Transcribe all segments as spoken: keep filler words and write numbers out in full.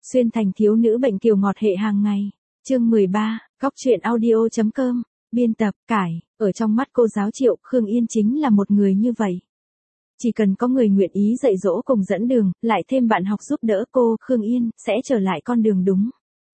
Xuyên thành thiếu nữ bệnh kiều ngọt hệ hàng ngày. Chương mười ba, Góc truyện audio.com, biên tập, cải, ở trong mắt cô giáo Triệu, Khương Yên chính là một người như vậy. Chỉ cần có người nguyện ý dạy dỗ cùng dẫn đường, lại thêm bạn học giúp đỡ cô, Khương Yên, sẽ trở lại con đường đúng.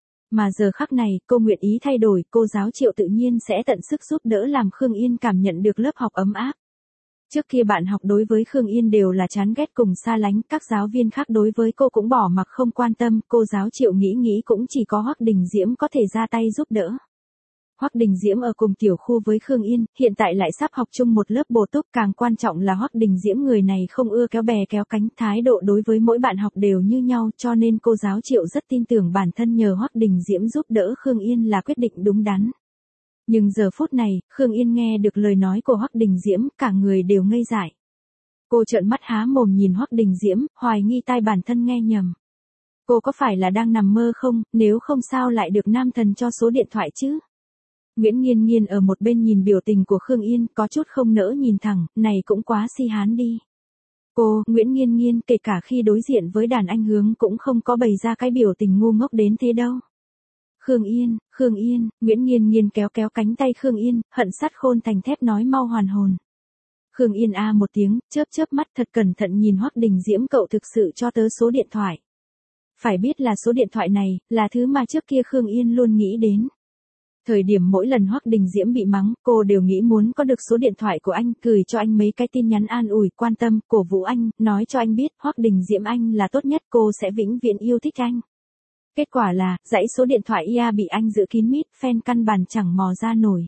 Mà giờ khắc này, cô nguyện ý thay đổi, cô giáo Triệu tự nhiên sẽ tận sức giúp đỡ làm Khương Yên cảm nhận được lớp học ấm áp. Trước kia bạn học đối với Khương Yên đều là chán ghét cùng xa lánh, các giáo viên khác đối với cô cũng bỏ mặc không quan tâm, cô giáo Triệu nghĩ nghĩ cũng chỉ có Hoắc Đình Diễm có thể ra tay giúp đỡ. Hoắc Đình Diễm ở cùng tiểu khu với Khương Yên, hiện tại lại sắp học chung một lớp bổ túc, càng quan trọng là Hoắc Đình Diễm người này không ưa kéo bè kéo cánh, thái độ đối với mỗi bạn học đều như nhau, cho nên cô giáo Triệu rất tin tưởng bản thân nhờ Hoắc Đình Diễm giúp đỡ Khương Yên là quyết định đúng đắn. Nhưng giờ phút này, Khương Yên nghe được lời nói của Hoắc Đình Diễm, cả người đều ngây dại. Cô trợn mắt há mồm nhìn Hoắc Đình Diễm, hoài nghi tai bản thân nghe nhầm. Cô có phải là đang nằm mơ không, nếu không sao lại được nam thần cho số điện thoại chứ? Nguyễn Nghiên Nghiên ở một bên nhìn biểu tình của Khương Yên, có chút không nỡ nhìn thẳng, này cũng quá si hán đi. Cô, Nguyễn Nghiên Nghiên, kể cả khi đối diện với đàn anh Hướng cũng không có bày ra cái biểu tình ngu ngốc đến thế đâu. Khương Yên, Khương Yên, Nguyễn Nghiên Nghiên kéo kéo cánh tay Khương Yên, hận sắt khôn thành thép nói mau hoàn hồn. Khương Yên a một tiếng, chớp chớp mắt thật cẩn thận nhìn Hoắc Đình Diễm, cậu thực sự cho tớ số điện thoại. Phải biết là số điện thoại này, là thứ mà trước kia Khương Yên luôn nghĩ đến. Thời điểm mỗi lần Hoắc Đình Diễm bị mắng, cô đều nghĩ muốn có được số điện thoại của anh, gửi cho anh mấy cái tin nhắn an ủi, quan tâm, cổ vũ anh, nói cho anh biết Hoắc Đình Diễm anh là tốt nhất, cô sẽ vĩnh viễn yêu thích anh. Kết quả là, dãy số điện thoại i a bị anh giữ kín mít, fan căn bản chẳng mò ra nổi.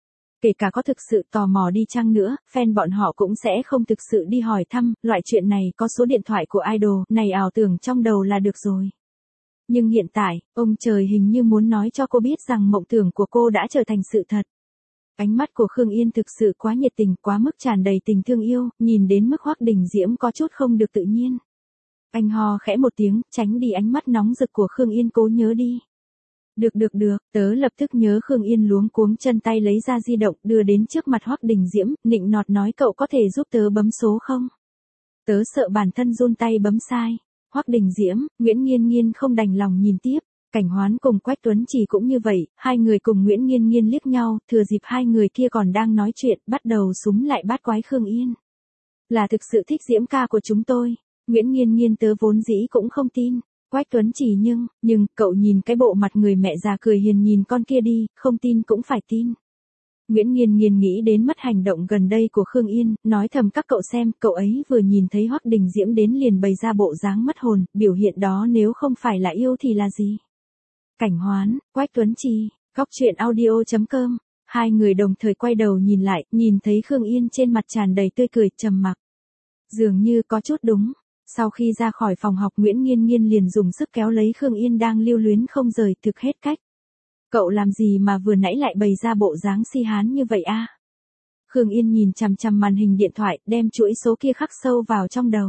Kể cả có thực sự tò mò đi chăng nữa, fan bọn họ cũng sẽ không thực sự đi hỏi thăm, loại chuyện này có số điện thoại của idol, này ảo tưởng trong đầu là được rồi. Nhưng hiện tại, ông trời hình như muốn nói cho cô biết rằng mộng tưởng của cô đã trở thành sự thật. Ánh mắt của Khương Yên thực sự quá nhiệt tình, quá mức tràn đầy tình thương yêu, nhìn đến mức Hoắc Đình Diễm có chút không được tự nhiên. Anh ho khẽ một tiếng, tránh đi ánh mắt nóng rực của Khương Yên, cố nhớ đi. Được được được, tớ lập tức nhớ. Khương Yên luống cuống chân tay lấy ra di động, đưa đến trước mặt Hoắc Đình Diễm, nịnh nọt nói cậu có thể giúp tớ bấm số không? Tớ sợ bản thân run tay bấm sai. Hoắc Đình Diễm, Nguyễn Nghiên Nghiên không đành lòng nhìn tiếp. Cảnh Hoán cùng Quách Tuấn Trì cũng như vậy, hai người cùng Nguyễn Nghiên Nghiên liếc nhau, thừa dịp hai người kia còn đang nói chuyện, bắt đầu súm lại bát quái Khương Yên. Là thực sự thích Diễm ca của chúng tôi. Nguyễn Nghiên Nghiên tớ vốn dĩ cũng không tin. Quách Tuấn Trì nhưng, nhưng, cậu nhìn cái bộ mặt người mẹ già cười hiền nhìn con kia đi, không tin cũng phải tin. Nguyễn Nghiên Nghiên nghĩ đến mất hành động gần đây của Khương Yên, nói thầm các cậu xem, cậu ấy vừa nhìn thấy Hoắc Đình Diễm đến liền bày ra bộ dáng mất hồn, biểu hiện đó nếu không phải là yêu thì là gì? Cảnh Hoán, Quách Tuấn Trì, Góc truyện audio.com, hai người đồng thời quay đầu nhìn lại, nhìn thấy Khương Yên trên mặt tràn đầy tươi cười, trầm mặc. Dường như có chút đúng. Sau khi ra khỏi phòng học, Nguyễn Nghiên Nghiên liền dùng sức kéo lấy Khương Yên đang lưu luyến không rời, thực hết cách. Cậu làm gì mà vừa nãy lại bày ra bộ dáng si hán như vậy a? Khương Yên nhìn chằm chằm màn hình điện thoại, đem chuỗi số kia khắc sâu vào trong đầu.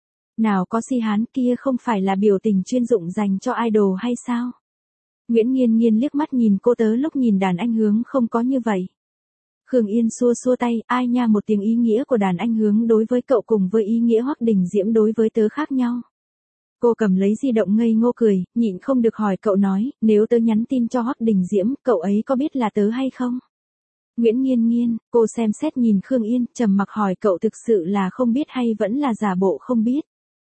Nào có si hán, kia không phải là biểu tình chuyên dụng dành cho idol hay sao? Nguyễn Nghiên Nghiên liếc mắt nhìn cô, tớ lúc nhìn đàn anh Hướng không có như vậy. Khương Yên xua xua tay, ai nha, một tiếng ý nghĩa của đàn anh Hướng đối với cậu cùng với ý nghĩa Hoắc Đình Diễm đối với tớ khác nhau. Cô cầm lấy di động ngây ngô cười, nhịn không được hỏi cậu nói, nếu tớ nhắn tin cho Hoắc Đình Diễm, cậu ấy có biết là tớ hay không? Nguyễn Nghiên Nghiên, cô xem xét nhìn Khương Yên, trầm mặc hỏi cậu thực sự là không biết hay vẫn là giả bộ không biết?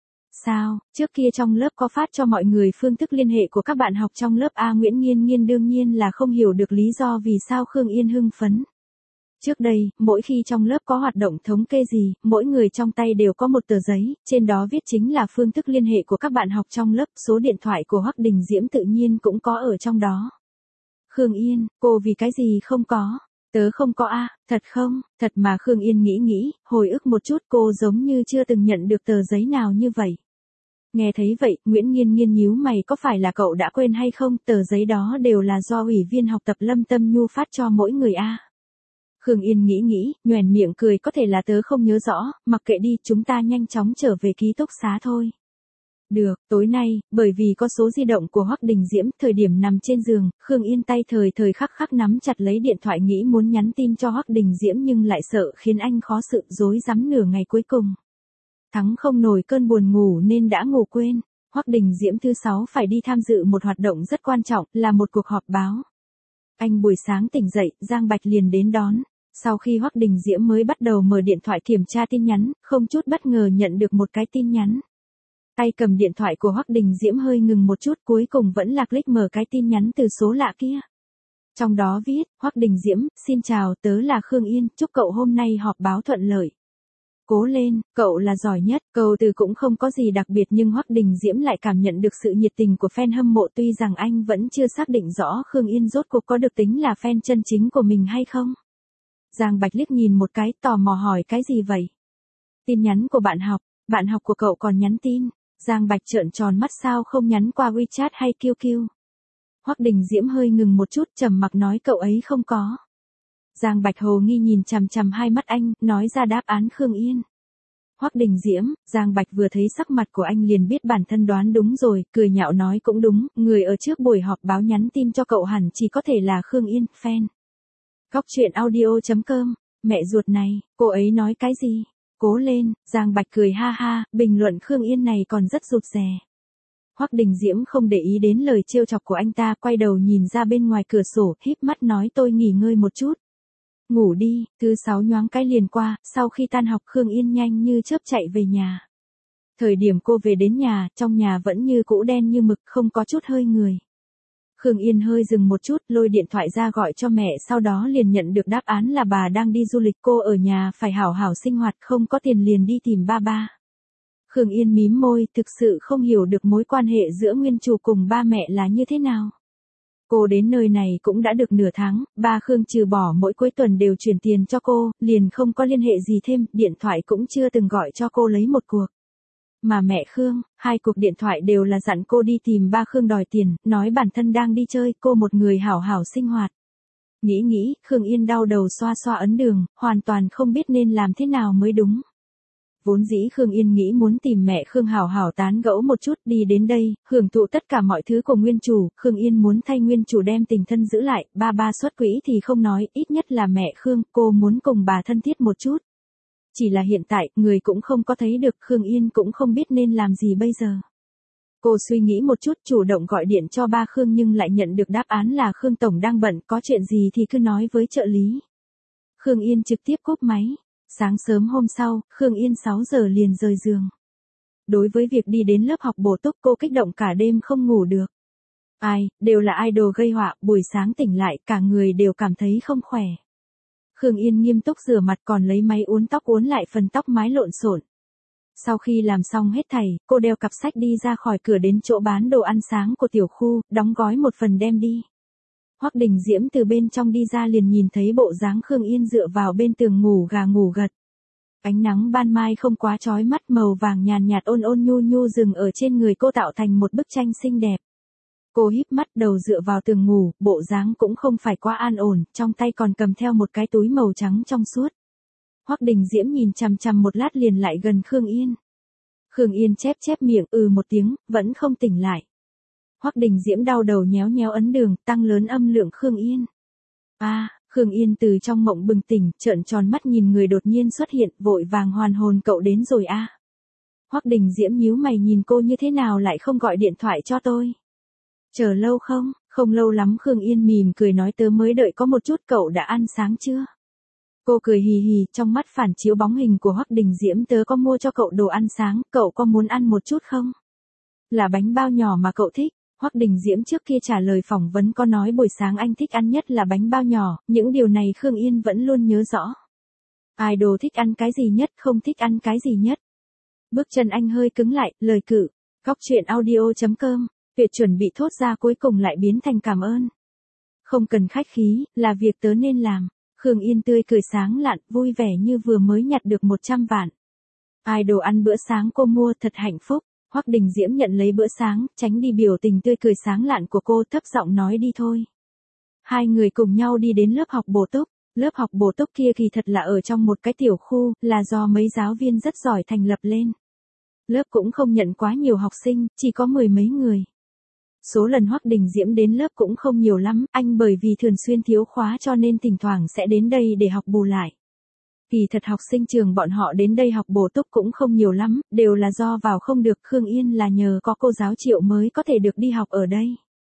Sao, trước kia trong lớp có phát cho mọi người phương thức liên hệ của các bạn học trong lớp a? Nguyễn Nghiên Nghiên đương nhiên là không hiểu được lý do vì sao Khương Yên hưng phấn. Trước đây, mỗi khi trong lớp có hoạt động thống kê gì, mỗi người trong tay đều có một tờ giấy, trên đó viết chính là phương thức liên hệ của các bạn học trong lớp, số điện thoại của Hoắc Đình Diễm tự nhiên cũng có ở trong đó. Khương Yên, cô vì cái gì không có? Tớ không có a, thật không? Thật mà. Khương Yên nghĩ nghĩ, hồi ức một chút, cô giống như chưa từng nhận được tờ giấy nào như vậy. Nghe thấy vậy, Nguyễn Nghiên Nghiên nhíu mày, có phải là cậu đã quên hay không, tờ giấy đó đều là do ủy viên học tập Lâm Tâm Nhu phát cho mỗi người a. Khương Yên nghĩ nghĩ, nhoẻn miệng cười, có thể là tớ không nhớ rõ, mặc kệ đi, chúng ta nhanh chóng trở về ký túc xá thôi. Được, tối nay, bởi vì có số di động của Hoắc Đình Diễm, thời điểm nằm trên giường, Khương Yên tay thời thời khắc khắc nắm chặt lấy điện thoại nghĩ muốn nhắn tin cho Hoắc Đình Diễm nhưng lại sợ khiến anh khó sự, rối rắm nửa ngày cuối cùng. Thắng không nổi cơn buồn ngủ nên đã ngủ quên. Hoắc Đình Diễm thứ sáu phải đi tham dự một hoạt động rất quan trọng, là một cuộc họp báo. Anh buổi sáng tỉnh dậy, Giang Bạch liền đến đón. Sau khi Hoắc Đình Diễm mới bắt đầu mở điện thoại kiểm tra tin nhắn, không chút bất ngờ nhận được một cái tin nhắn. Tay cầm điện thoại của Hoắc Đình Diễm hơi ngừng một chút, cuối cùng vẫn là click mở cái tin nhắn từ số lạ kia. Trong đó viết, Hoắc Đình Diễm, xin chào, tớ là Khương Yên, chúc cậu hôm nay họp báo thuận lợi. Cố lên, cậu là giỏi nhất. Câu từ cũng không có gì đặc biệt nhưng Hoắc Đình Diễm lại cảm nhận được sự nhiệt tình của fan hâm mộ, tuy rằng anh vẫn chưa xác định rõ Khương Yên rốt cuộc có được tính là fan chân chính của mình hay không. Giang Bạch liếc nhìn một cái, tò mò hỏi cái gì vậy? Tin nhắn của bạn học, bạn học của cậu còn nhắn tin. Giang Bạch trợn tròn mắt, sao không nhắn qua WeChat hay quy quy. Hoắc Đình Diễm hơi ngừng một chút, trầm mặc nói cậu ấy không có. Giang Bạch hồ nghi nhìn chằm chằm hai mắt anh, nói ra đáp án Khương Yên. Hoắc Đình Diễm, Giang Bạch vừa thấy sắc mặt của anh liền biết bản thân đoán đúng rồi, cười nhạo nói cũng đúng, người ở trước buổi họp báo nhắn tin cho cậu hẳn chỉ có thể là Khương Yên, fan. Góc truyện audio chấm com, mẹ ruột này, cô ấy nói cái gì? Cố lên, Giang Bạch cười ha ha, bình luận Khương Yên này còn rất rụt rè. Hoắc Đình Diễm không để ý đến lời trêu chọc của anh ta, quay đầu nhìn ra bên ngoài cửa sổ, híp mắt nói tôi nghỉ ngơi một chút. Ngủ đi. Thứ sáu nhoáng cái liền qua, sau khi tan học Khương Yên nhanh như chớp chạy về nhà. Thời điểm cô về đến nhà, trong nhà vẫn như cũ đen như mực, không có chút hơi người. Khương Yên hơi dừng một chút, lôi điện thoại ra gọi cho mẹ, sau đó liền nhận được đáp án là bà đang đi du lịch, cô ở nhà phải hảo hảo sinh hoạt, không có tiền liền đi tìm ba ba. Khương Yên mím môi, thực sự không hiểu được mối quan hệ giữa nguyên chủ cùng ba mẹ là như thế nào. Cô đến nơi này cũng đã được nửa tháng, ba Khương trừ bỏ mỗi cuối tuần đều chuyển tiền cho cô, liền không có liên hệ gì thêm, điện thoại cũng chưa từng gọi cho cô lấy một cuộc. Mà mẹ Khương, hai cuộc điện thoại đều là dặn cô đi tìm ba Khương đòi tiền, nói bản thân đang đi chơi, cô một người hảo hảo sinh hoạt. Nghĩ nghĩ, Khương Yên đau đầu xoa xoa ấn đường, hoàn toàn không biết nên làm thế nào mới đúng. Vốn dĩ Khương Yên nghĩ muốn tìm mẹ Khương hảo hảo tán gẫu một chút, đi đến đây, hưởng thụ tất cả mọi thứ của nguyên chủ, Khương Yên muốn thay nguyên chủ đem tình thân giữ lại, ba ba xuất quỹ thì không nói, ít nhất là mẹ Khương, cô muốn cùng bà thân thiết một chút. Chỉ là hiện tại, người cũng không có thấy được, Khương Yên cũng không biết nên làm gì bây giờ. Cô suy nghĩ một chút, chủ động gọi điện cho ba Khương nhưng lại nhận được đáp án là Khương Tổng đang bận, có chuyện gì thì cứ nói với trợ lý. Khương Yên trực tiếp cúp máy. Sáng sớm hôm sau, Khương Yên sáu giờ liền rời giường. Đối với việc đi đến lớp học bổ túc cô kích động cả đêm không ngủ được. Ai, đều là idol gây họa, buổi sáng tỉnh lại cả người đều cảm thấy không khỏe. Khương Yên nghiêm túc rửa mặt còn lấy máy uốn tóc uốn lại phần tóc mái lộn xộn. Sau khi làm xong hết thảy, cô đeo cặp sách đi ra khỏi cửa đến chỗ bán đồ ăn sáng của tiểu khu, đóng gói một phần đem đi. Hoắc Đình Diễm từ bên trong đi ra liền nhìn thấy bộ dáng Khương Yên dựa vào bên tường ngủ gà ngủ gật. Ánh nắng ban mai không quá chói mắt, màu vàng nhàn nhạt ôn ôn nhu nhu dừng ở trên người cô tạo thành một bức tranh xinh đẹp. Cô híp mắt đầu dựa vào tường ngủ, bộ dáng cũng không phải quá an ổn, trong tay còn cầm theo một cái túi màu trắng trong suốt. Hoắc Đình Diễm nhìn chằm chằm một lát liền lại gần Khương Yên. Khương Yên chép chép miệng ừ một tiếng, vẫn không tỉnh lại. Hoắc Đình Diễm đau đầu nhéo nhéo ấn đường, tăng lớn âm lượng Khương Yên. A, à, Khương Yên từ trong mộng bừng tỉnh, trợn tròn mắt nhìn người đột nhiên xuất hiện, vội vàng hoàn hồn cậu đến rồi a. À. Hoắc Đình Diễm nhíu mày nhìn cô như thế nào lại không gọi điện thoại cho tôi. Chờ lâu không? Không lâu lắm Khương Yên mỉm cười nói tớ mới đợi có một chút, cậu đã ăn sáng chưa? Cô cười hì hì, trong mắt phản chiếu bóng hình của Hoắc Đình Diễm, tớ có mua cho cậu đồ ăn sáng, cậu có muốn ăn một chút không? Là bánh bao nhỏ mà cậu thích. Hoắc Đình Diễm trước kia trả lời phỏng vấn có nói buổi sáng anh thích ăn nhất là bánh bao nhỏ, những điều này Khương Yên vẫn luôn nhớ rõ. Idol thích ăn cái gì nhất, không thích ăn cái gì nhất. Bước chân anh hơi cứng lại, lời cự. Góc truyện audio chấm com, việc chuẩn bị thốt ra cuối cùng lại biến thành cảm ơn. Không cần khách khí, là việc tớ nên làm. Khương Yên tươi cười sáng lạn, vui vẻ như vừa mới nhặt được một trăm vạn. Idol ăn bữa sáng cô mua thật hạnh phúc. Hoắc Đình Diễm nhận lấy bữa sáng, tránh đi biểu tình tươi cười sáng lạn của cô, thấp giọng nói đi thôi. Hai người cùng nhau đi đến lớp học bổ túc. Lớp học bổ túc kia kỳ thật là ở trong một cái tiểu khu, là do mấy giáo viên rất giỏi thành lập lên. Lớp cũng không nhận quá nhiều học sinh, chỉ có mười mấy người. Số lần Hoắc Đình Diễm đến lớp cũng không nhiều lắm, anh bởi vì thường xuyên thiếu khóa cho nên thỉnh thoảng sẽ đến đây để học bù lại. Kỳ thật học sinh trường bọn họ đến đây học bổ túc cũng không nhiều lắm, đều là do vào không được, Khương Yên là nhờ có cô giáo Triệu mới có thể được đi học ở đây.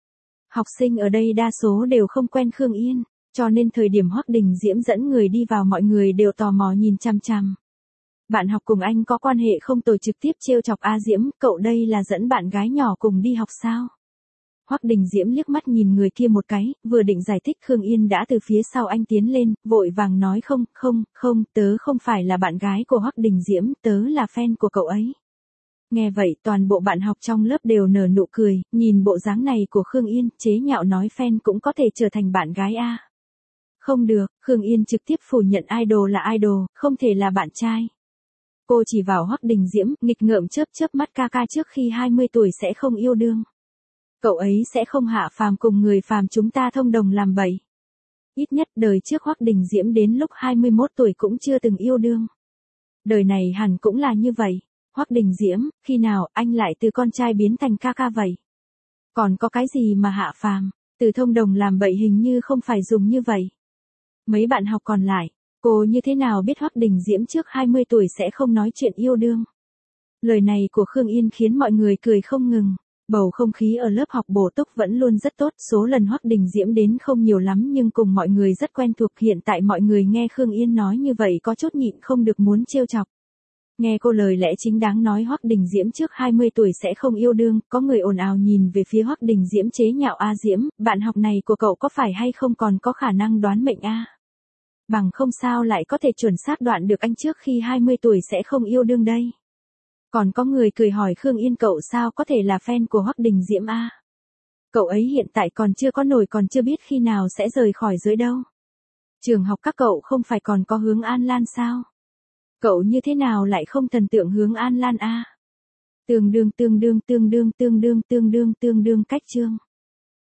Học sinh ở đây đa số đều không quen Khương Yên, cho nên thời điểm Hoắc Đình Diễm dẫn người đi vào mọi người đều tò mò nhìn chằm chằm. Bạn học cùng anh có quan hệ không, tôi trực tiếp trêu chọc A Diễm, cậu đây là dẫn bạn gái nhỏ cùng đi học sao? Hoắc Đình Diễm liếc mắt nhìn người kia một cái, vừa định giải thích Khương Yên đã từ phía sau anh tiến lên, vội vàng nói không, không, không, tớ không phải là bạn gái của Hoắc Đình Diễm, tớ là fan của cậu ấy. Nghe vậy toàn bộ bạn học trong lớp đều nở nụ cười, nhìn bộ dáng này của Khương Yên, chế nhạo nói fan cũng có thể trở thành bạn gái a. Không được, Khương Yên trực tiếp phủ nhận idol là idol, không thể là bạn trai. Cô chỉ vào Hoắc Đình Diễm, nghịch ngợm chớp chớp mắt, ca ca trước khi hai mươi tuổi sẽ không yêu đương. Cậu ấy sẽ không hạ phàm cùng người phàm chúng ta thông đồng làm bậy. Ít nhất đời trước Hoắc Đình Diễm đến lúc hai mươi mốt tuổi cũng chưa từng yêu đương. Đời này hẳn cũng là như vậy. Hoắc Đình Diễm, khi nào anh lại từ con trai biến thành ca ca vậy? Còn có cái gì mà hạ phàm, từ thông đồng làm bậy hình như không phải dùng như vậy. Mấy bạn học còn lại, cô như thế nào biết Hoắc Đình Diễm trước hai mươi tuổi sẽ không nói chuyện yêu đương? Lời này của Khương Yên khiến mọi người cười không ngừng. Bầu không khí ở lớp học bổ túc vẫn luôn rất tốt, số lần Hoắc Đình Diễm đến không nhiều lắm nhưng cùng mọi người rất quen thuộc, hiện tại mọi người nghe Khương Yên nói như vậy có chút nhịn không được muốn trêu chọc. Nghe cô lời lẽ chính đáng nói Hoắc Đình Diễm trước hai mươi tuổi sẽ không yêu đương, có người ồn ào nhìn về phía Hoắc Đình Diễm chế nhạo A Diễm, bạn học này của cậu có phải hay không còn có khả năng đoán mệnh a? Bằng không sao lại có thể chuẩn xác đoạn được anh trước khi hai mươi tuổi sẽ không yêu đương đây. Còn có người cười hỏi Khương Yên cậu sao có thể là fan của Hoắc Đình Diễm a? Cậu ấy hiện tại còn chưa có nổi, còn chưa biết khi nào sẽ rời khỏi dưới đâu. Trường học các cậu không phải còn có Hướng An Lan sao? Cậu như thế nào lại không thần tượng Hướng An Lan a? Tương đương tương đương tương đương tương đương tương đương tương đương cách chương.